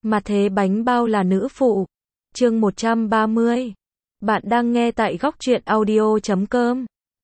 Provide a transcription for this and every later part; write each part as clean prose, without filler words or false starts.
Mà thế bánh bao là nữ phụ. Chương 130. Bạn đang nghe tại góc truyện audio.com.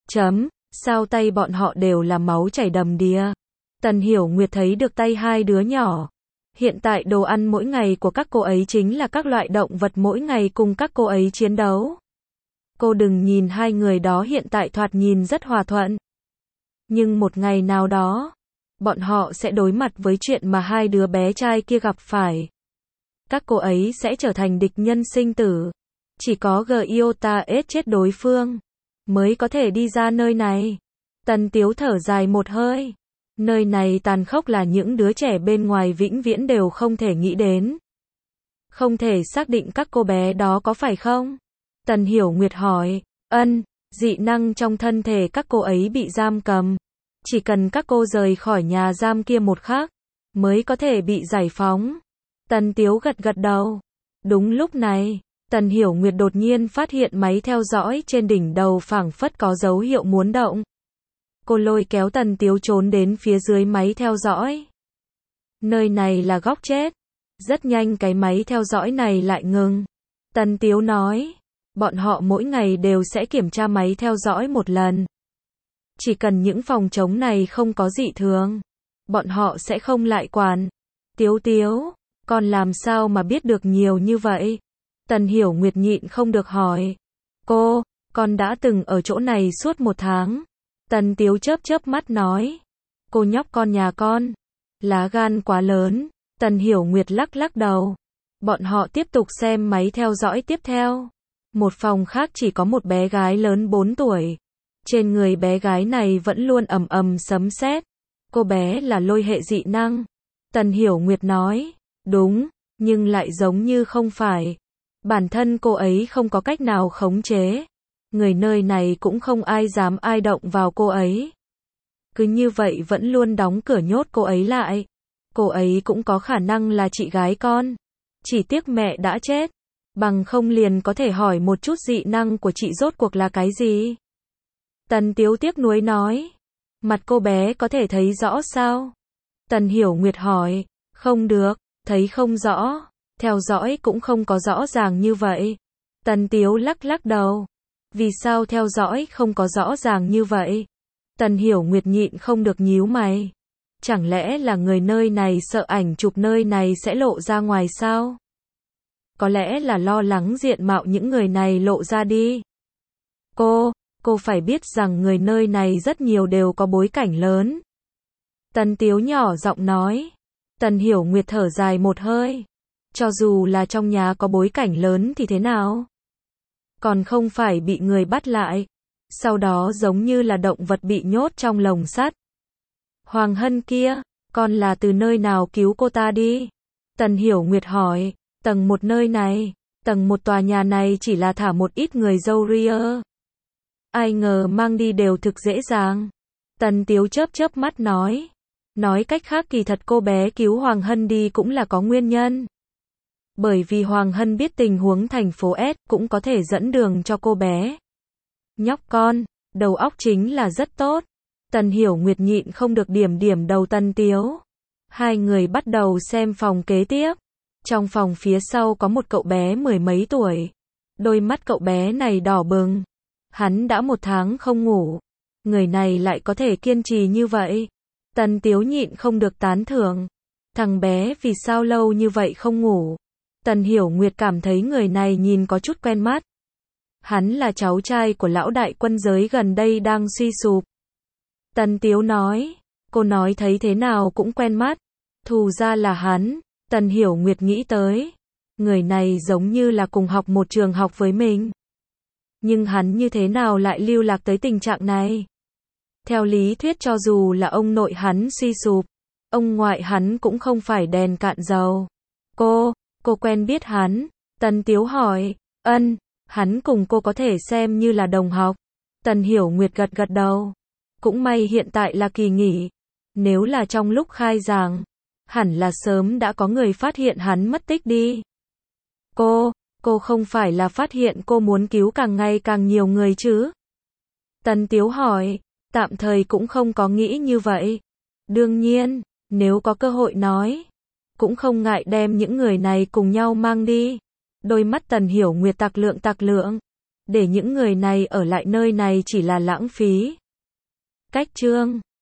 Sao tay bọn họ đều là máu chảy đầm đìa. Tần Hiểu Nguyệt thấy được tay hai đứa nhỏ. Hiện tại đồ ăn mỗi ngày của các cô ấy chính là các loại động vật mỗi ngày cùng các cô ấy chiến đấu. Cô đừng nhìn hai người đó hiện tại thoạt nhìn rất hòa thuận. Nhưng một ngày nào đó, bọn họ sẽ đối mặt với chuyện mà hai đứa bé trai kia gặp phải. Các cô ấy sẽ trở thành địch nhân sinh tử. Chỉ có Giota ết chết đối phương mới có thể đi ra nơi này. Tần Tiếu thở dài một hơi. Nơi này tàn khốc là những đứa trẻ bên ngoài vĩnh viễn đều không thể nghĩ đến. Không thể xác định các cô bé đó có phải không? Tần Hiểu Nguyệt hỏi. Dị năng trong thân thể các cô ấy bị giam cầm. Chỉ cần các cô rời khỏi nhà giam kia một khắc, mới có thể bị giải phóng. Tần Tiếu gật gật đầu. Đúng lúc này, Tần Hiểu Nguyệt đột nhiên phát hiện máy theo dõi trên đỉnh đầu phảng phất có dấu hiệu muốn động. Cô lôi kéo Tần Tiếu trốn đến phía dưới máy theo dõi. Nơi này là góc chết. Rất nhanh cái máy theo dõi này lại ngừng. Tần Tiếu nói, bọn họ mỗi ngày đều sẽ kiểm tra máy theo dõi một lần. Chỉ cần những phòng trống này không có dị thường, bọn họ sẽ không lại quản. Tiếu, con làm sao mà biết được nhiều như vậy? Tần Hiểu Nguyệt nhịn không được hỏi. Con đã từng ở chỗ này suốt 1 tháng. Tần Tiếu chớp mắt nói. Cô nhóc con nhà con, lá gan quá lớn. Tần Hiểu Nguyệt lắc đầu. Bọn họ tiếp tục xem máy theo dõi tiếp theo. Một phòng khác chỉ có một bé gái lớn 4 tuổi. Trên người bé gái này vẫn luôn ầm sấm sét. Cô bé là lôi hệ dị năng. Tần Hiểu Nguyệt nói. Đúng, nhưng lại giống như không phải. Bản thân cô ấy không có cách nào khống chế. Người nơi này cũng không ai dám ai động vào cô ấy. Cứ như vậy vẫn luôn đóng cửa nhốt cô ấy lại. Cô ấy cũng có khả năng là chị gái con. Chỉ tiếc mẹ đã chết. Bằng không liền có thể hỏi một chút dị năng của chị rốt cuộc là cái gì. Tần Tiếu tiếc nuối nói. Mặt cô bé có thể thấy rõ sao? Tần Hiểu Nguyệt hỏi. Không được, thấy không rõ. Theo dõi cũng không có rõ ràng như vậy. Tần Tiếu lắc đầu. Vì sao theo dõi không có rõ ràng như vậy? Tần Hiểu Nguyệt nhịn không được nhíu mày. Chẳng lẽ là người nơi này sợ ảnh chụp nơi này sẽ lộ ra ngoài sao? Có lẽ là lo lắng diện mạo những người này lộ ra đi. Cô phải biết rằng người nơi này rất nhiều đều có bối cảnh lớn. Tần Tiếu nhỏ giọng nói. Tần Hiểu Nguyệt thở dài một hơi. Cho dù là trong nhà có bối cảnh lớn thì thế nào? Còn không phải bị người bắt lại. Sau đó giống như là động vật bị nhốt trong lồng sắt. Hoàng Hân kia, con là từ nơi nào cứu cô ta đi? Tần Hiểu Nguyệt hỏi. Tầng 1 nơi này, tầng 1 tòa nhà này chỉ là thả một ít người dâu ria. Ai ngờ mang đi đều thực dễ dàng. Tần Tiếu chớp mắt nói. Nói cách khác kỳ thật cô bé cứu Hoàng Hân đi cũng là có nguyên nhân. Bởi vì Hoàng Hân biết tình huống thành phố S cũng có thể dẫn đường cho cô bé. Nhóc con, đầu óc chính là rất tốt. Tần Hiểu Nguyệt nhịn không được điểm đầu Tần Tiếu. Hai người bắt đầu xem phòng kế tiếp. Trong phòng phía sau có một cậu bé 10 mấy tuổi. Đôi mắt cậu bé này đỏ bừng. Hắn đã 1 tháng không ngủ. Người này lại có thể kiên trì như vậy. Tần Tiếu nhịn không được tán thưởng. Thằng bé vì sao lâu như vậy không ngủ? Tần Hiểu Nguyệt cảm thấy người này nhìn có chút quen mắt. Hắn là cháu trai của lão đại quân giới gần đây đang suy sụp. Tần Tiếu nói. Cô nói thấy thế nào cũng quen mắt. Thù ra là hắn. Tần Hiểu Nguyệt nghĩ tới. Người này giống như là cùng học một trường học với mình. Nhưng hắn như thế nào lại lưu lạc tới tình trạng này? Theo lý thuyết cho dù là ông nội hắn suy sụp, ông ngoại hắn cũng không phải đèn cạn dầu. Cô quen biết hắn? Tần Tiếu hỏi. Hắn cùng cô có thể xem như là đồng học. Tần Hiểu Nguyệt gật đầu. Cũng may hiện tại là kỳ nghỉ. Nếu là trong lúc khai giảng, hẳn là sớm đã có người phát hiện hắn mất tích đi. Cô không phải là phát hiện cô muốn cứu càng ngày càng nhiều người chứ? Tần Tiếu hỏi. Tạm thời cũng không có nghĩ như vậy. Đương nhiên, nếu có cơ hội nói, cũng không ngại đem những người này cùng nhau mang đi. Đôi mắt Tần Hiểu Nguyệt tạc lượng. Để những người này ở lại nơi này chỉ là lãng phí. Cách chương